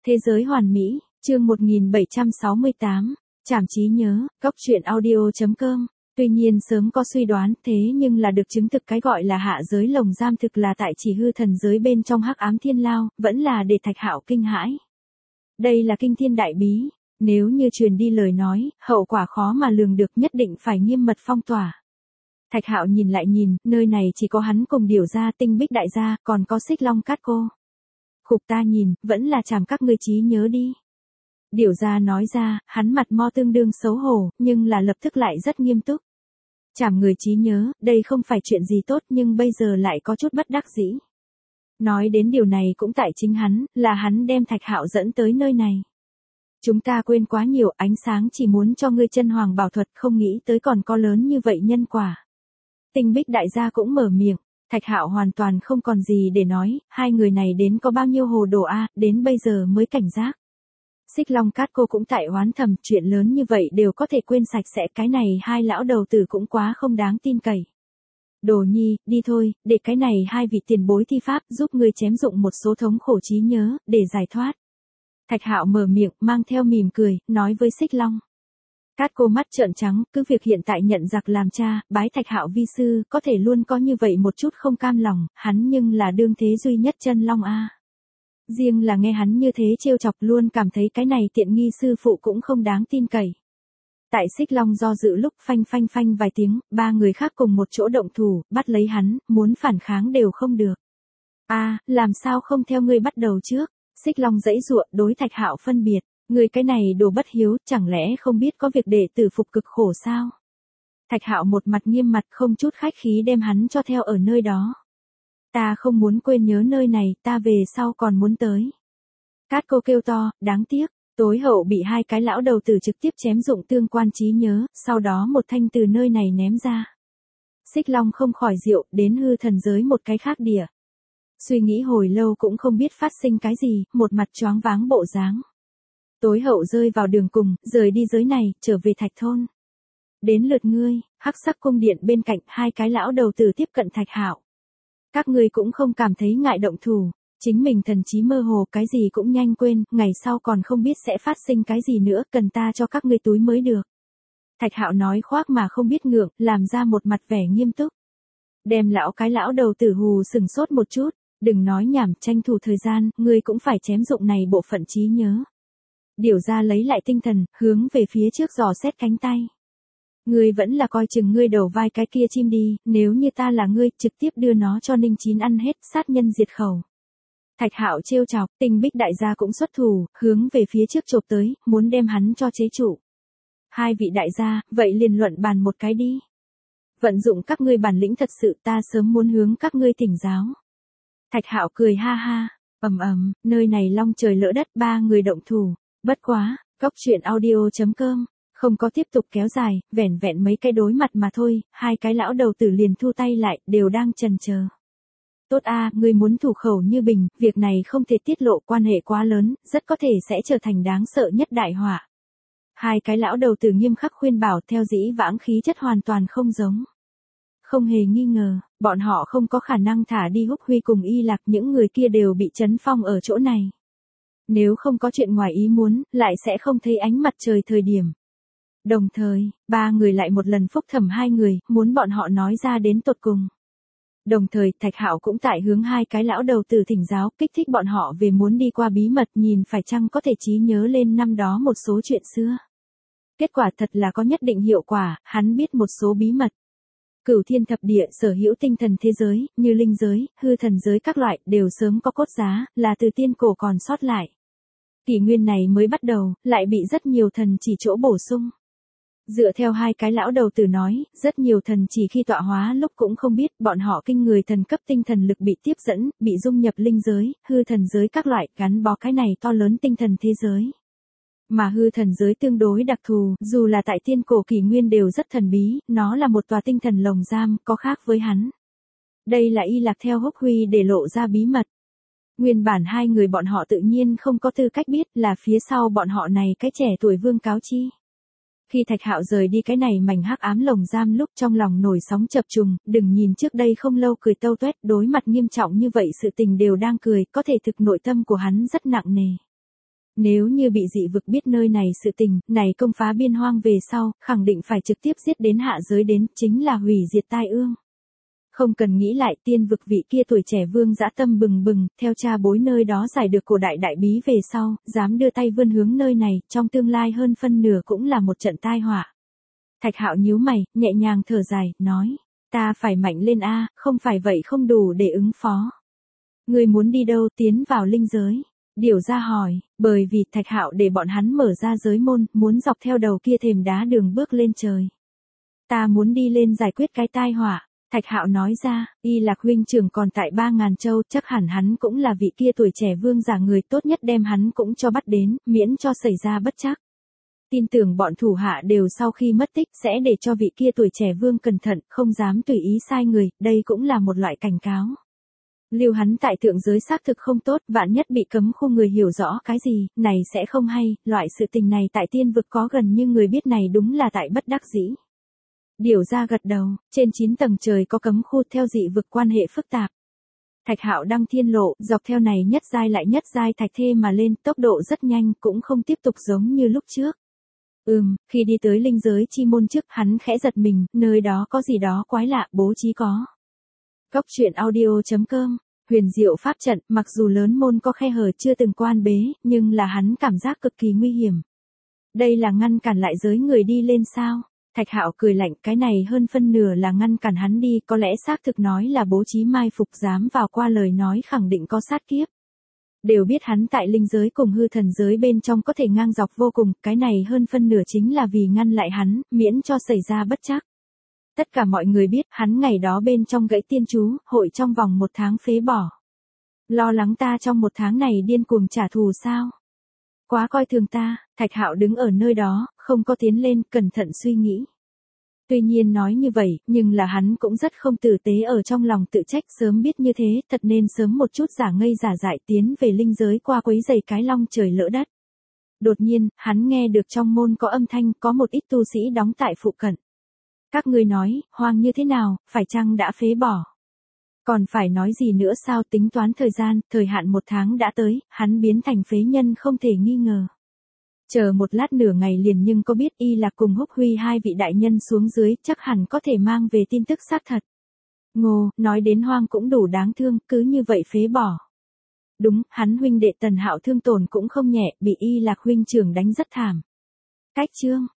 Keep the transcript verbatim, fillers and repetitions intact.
Thế giới hoàn mỹ, chương một nghìn bảy trăm sáu mươi tám, trảm trí nhớ, góc truyện audio chấm com. Tuy nhiên sớm có suy đoán thế nhưng là được chứng thực cái gọi là hạ giới lồng giam thực là tại chỉ hư thần giới bên trong hắc ám thiên lao, vẫn là để Thạch Hạo kinh hãi. Đây là kinh thiên đại bí, nếu như truyền đi lời nói, hậu quả khó mà lường được, nhất định phải nghiêm mật phong tỏa. Thạch Hạo nhìn lại nhìn, nơi này chỉ có hắn cùng Điểu gia, Tinh Bích đại gia, còn có Xích Long Cát Cô. Khục ta nhìn, vẫn là trảm các ngươi trí nhớ đi. Điểu gia nói ra, hắn mặt mo tương đương xấu hổ, nhưng là lập tức lại rất nghiêm túc. Trảm người trí nhớ, đây không phải chuyện gì tốt nhưng bây giờ lại có chút bất đắc dĩ. Nói đến điều này cũng tại chính hắn, là hắn đem Thạch Hạo dẫn tới nơi này. Chúng ta quên quá nhiều, ánh sáng chỉ muốn cho ngươi chân hoàng bảo thuật, không nghĩ tới còn có lớn như vậy nhân quả. Tinh Bích đại gia cũng mở miệng, Thạch Hạo hoàn toàn không còn gì để nói, hai người này đến có bao nhiêu hồ đồ a, đến bây giờ mới cảnh giác. Xích Long Cát Cô cũng tại oán thầm, chuyện lớn như vậy đều có thể quên sạch sẽ, cái này hai lão đầu tử cũng quá không đáng tin cậy. Đồ nhi, đi thôi, để cái này hai vị tiền bối thi pháp giúp ngươi chém dụng một số thống khổ trí nhớ, để giải thoát. Thạch Hạo mở miệng, mang theo mỉm cười, nói với Xích Long. Cát Cô mắt trợn trắng, cứ việc hiện tại nhận giặc làm cha, bái Thạch Hạo vi sư, có thể luôn có như vậy một chút không cam lòng, hắn nhưng là đương thế duy nhất chân long a. Riêng là nghe hắn như thế trêu chọc luôn cảm thấy cái này tiện nghi sư phụ cũng không đáng tin cậy. Tại Xích Long do dự lúc phanh phanh phanh vài tiếng, ba người khác cùng một chỗ động thủ, bắt lấy hắn, muốn phản kháng đều không được. A, làm sao không theo ngươi bắt đầu trước? Xích Long giãy giụa, đối Thạch Hạo phân biệt, ngươi cái này đồ bất hiếu, chẳng lẽ không biết có việc đệ tử phục cực khổ sao? Thạch Hạo một mặt nghiêm mặt không chút khách khí đem hắn cho theo ở nơi đó. Ta không muốn quên nhớ nơi này, ta về sau còn muốn tới. Cát Cô kêu to, đáng tiếc, tối hậu bị hai cái lão đầu tử trực tiếp chém dụng tương quan trí nhớ, sau đó một thanh từ nơi này ném ra. Xích Long không khỏi diệu, đến hư thần giới một cái khác địa. Suy nghĩ hồi lâu cũng không biết phát sinh cái gì, một mặt choáng váng bộ dáng. Tối hậu rơi vào đường cùng, rời đi giới này, trở về Thạch thôn. Đến lượt ngươi, hắc sắc cung điện bên cạnh, hai cái lão đầu tử tiếp cận Thạch Hạo. Các ngươi cũng không cảm thấy ngại động thủ, chính mình thần trí mơ hồ, cái gì cũng nhanh quên, ngày sau còn không biết sẽ phát sinh cái gì nữa, cần ta cho các ngươi túi mới được. Thạch Hạo nói khoác mà không biết ngượng, làm ra một mặt vẻ nghiêm túc. Đem lão cái lão đầu tử hù sừng sốt một chút, đừng nói nhảm, tranh thủ thời gian, ngươi cũng phải chém dụng này bộ phận trí nhớ. Điểu gia lấy lại tinh thần, hướng về phía trước dò xét cánh tay. Ngươi vẫn là coi chừng ngươi đầu vai cái kia chim đi, nếu như ta là ngươi, trực tiếp đưa nó cho Ninh Chín ăn hết, sát nhân diệt khẩu. Thạch Hạo trêu chọc, Tinh Bích đại gia cũng xuất thủ, hướng về phía trước chộp tới, muốn đem hắn cho chế trụ. Hai vị đại gia, vậy liền luận bàn một cái đi. Vận dụng các ngươi bản lĩnh thật sự, ta sớm muốn hướng các ngươi thỉnh giáo. Thạch Hạo cười ha ha, ầm ầm, nơi này long trời lỡ đất, ba người động thủ, bất quá, góc truyện audio chấm com. Không có tiếp tục kéo dài, vẻn vẹn mấy cái đối mặt mà thôi, hai cái lão đầu tử liền thu tay lại, đều đang chần chờ. Tốt a, ngươi muốn thủ khẩu như bình, việc này không thể tiết lộ, quan hệ quá lớn, rất có thể sẽ trở thành đáng sợ nhất đại họa. Hai cái lão đầu tử nghiêm khắc khuyên bảo, theo dĩ vãng khí chất hoàn toàn không giống. Không hề nghi ngờ, bọn họ không có khả năng thả đi Húc Huy cùng Y Lạc, những người kia đều bị trấn phong ở chỗ này. Nếu không có chuyện ngoài ý muốn, lại sẽ không thấy ánh mặt trời thời điểm. Đồng thời, ba người lại một lần phúc thẩm hai người, muốn bọn họ nói ra đến tột cùng. Đồng thời, Thạch Hạo cũng tại hướng hai cái lão đầu tử thỉnh giáo, kích thích bọn họ về muốn đi qua bí mật, nhìn phải chăng có thể trí nhớ lên năm đó một số chuyện xưa. Kết quả thật là có nhất định hiệu quả, hắn biết một số bí mật. Cửu thiên thập địa sở hữu tinh thần thế giới, như linh giới, hư thần giới các loại, đều sớm có cốt giá, là từ tiên cổ còn sót lại. Kỷ nguyên này mới bắt đầu, lại bị rất nhiều thần chỉ chỗ bổ sung. Dựa theo hai cái lão đầu tử nói, rất nhiều thần chỉ khi tọa hóa lúc cũng không biết, bọn họ kinh người thần cấp tinh thần lực bị tiếp dẫn, bị dung nhập linh giới, hư thần giới các loại, gắn bó cái này to lớn tinh thần thế giới. Mà hư thần giới tương đối đặc thù, dù là tại tiên cổ kỷ nguyên đều rất thần bí, nó là một tòa tinh thần lồng giam, có khác với hắn. Đây là Y Lạc theo Húc Huy để lộ ra bí mật. Nguyên bản hai người bọn họ tự nhiên không có tư cách biết, là phía sau bọn họ này cái trẻ tuổi Vương Cáo Chi. Khi Thạch Hạo rời đi cái này mảnh hắc ám lồng giam lúc trong lòng nổi sóng chập trùng, đừng nhìn trước đây không lâu cười tâu tuét, đối mặt nghiêm trọng như vậy sự tình đều đang cười, có thể thực nội tâm của hắn rất nặng nề. Nếu như bị dị vực biết nơi này sự tình, này công phá biên hoang về sau, khẳng định phải trực tiếp giết đến hạ giới đến, chính là hủy diệt tai ương. Không cần nghĩ lại, tiên vực vị kia tuổi trẻ vương dã tâm bừng bừng, theo cha bối nơi đó giải được cổ đại đại bí về sau, dám đưa tay vươn hướng nơi này, trong tương lai hơn phân nửa cũng là một trận tai họa. Thạch Hạo nhíu mày, nhẹ nhàng thở dài, nói, ta phải mạnh lên a, không phải vậy không đủ để ứng phó. Ngươi muốn đi đâu, tiến vào linh giới? Điểu ra hỏi, bởi vì Thạch Hạo để bọn hắn mở ra giới môn, muốn dọc theo đầu kia thềm đá đường bước lên trời. Ta muốn đi lên giải quyết cái tai họa. Thạch Hạo nói ra, Y Lạc huynh trưởng còn tại ba ngàn châu, chắc hẳn hắn cũng là vị kia tuổi trẻ vương giả, người tốt nhất đem hắn cũng cho bắt đến, miễn cho xảy ra bất trắc. Tin tưởng bọn thủ hạ đều sau khi mất tích sẽ để cho vị kia tuổi trẻ vương cẩn thận, không dám tùy ý sai người, đây cũng là một loại cảnh cáo. Lưu hắn tại thượng giới xác thực không tốt, vạn nhất bị cấm khu người hiểu rõ cái gì, này sẽ không hay, loại sự tình này tại tiên vực có gần như người biết này đúng là tại bất đắc dĩ. Điểu ra gật đầu, trên chín tầng trời có cấm khu theo dị vực quan hệ phức tạp. Thạch Hạo đăng thiên lộ, dọc theo này nhất giai lại nhất giai thạch thê mà lên, tốc độ rất nhanh, cũng không tiếp tục giống như lúc trước. Ừm, khi đi tới linh giới chi môn trước, hắn khẽ giật mình, nơi đó có gì đó quái lạ, bố trí có. Cốc truyện audio chấm com, huyền diệu pháp trận, mặc dù lớn môn có khe hở chưa từng quan bế, nhưng là hắn cảm giác cực kỳ nguy hiểm. Đây là ngăn cản lại giới người đi lên sao? Thạch Hạo cười lạnh, cái này hơn phân nửa là ngăn cản hắn đi, có lẽ xác thực nói là bố trí mai phục, dám vào qua lời nói khẳng định có sát kiếp. Đều biết hắn tại linh giới cùng hư thần giới bên trong có thể ngang dọc vô cùng, cái này hơn phân nửa chính là vì ngăn lại hắn, miễn cho xảy ra bất trắc. Tất cả mọi người biết, hắn ngày đó bên trong gãy tiên chú, hội trong vòng một tháng phế bỏ. Lo lắng ta trong một tháng này điên cuồng trả thù sao? Quá coi thường ta. Thạch Hạo đứng ở nơi đó, không có tiến lên, cẩn thận suy nghĩ. Tuy nhiên nói như vậy, nhưng là hắn cũng rất không tử tế, ở trong lòng tự trách, sớm biết như thế, thật nên sớm một chút giả ngây giả dại tiến về linh giới qua quấy giày cái long trời lỡ đất. Đột nhiên, hắn nghe được trong môn có âm thanh, có một ít tu sĩ đóng tại phụ cận. Các ngươi nói, hoang như thế nào, phải chăng đã phế bỏ? Còn phải nói gì nữa sao? Tính toán thời gian, thời hạn một tháng đã tới, hắn biến thành phế nhân không thể nghi ngờ. Chờ một lát nửa ngày liền, nhưng có biết Y Lạc cùng Húc Huy hai vị đại nhân xuống dưới, chắc hẳn có thể mang về tin tức xác thật. Ngô, nói đến hoang cũng đủ đáng thương, cứ như vậy phế bỏ. Đúng, hắn huynh đệ Tần Hạo thương tổn cũng không nhẹ, bị Y Lạc huynh trưởng đánh rất thảm. Cách chương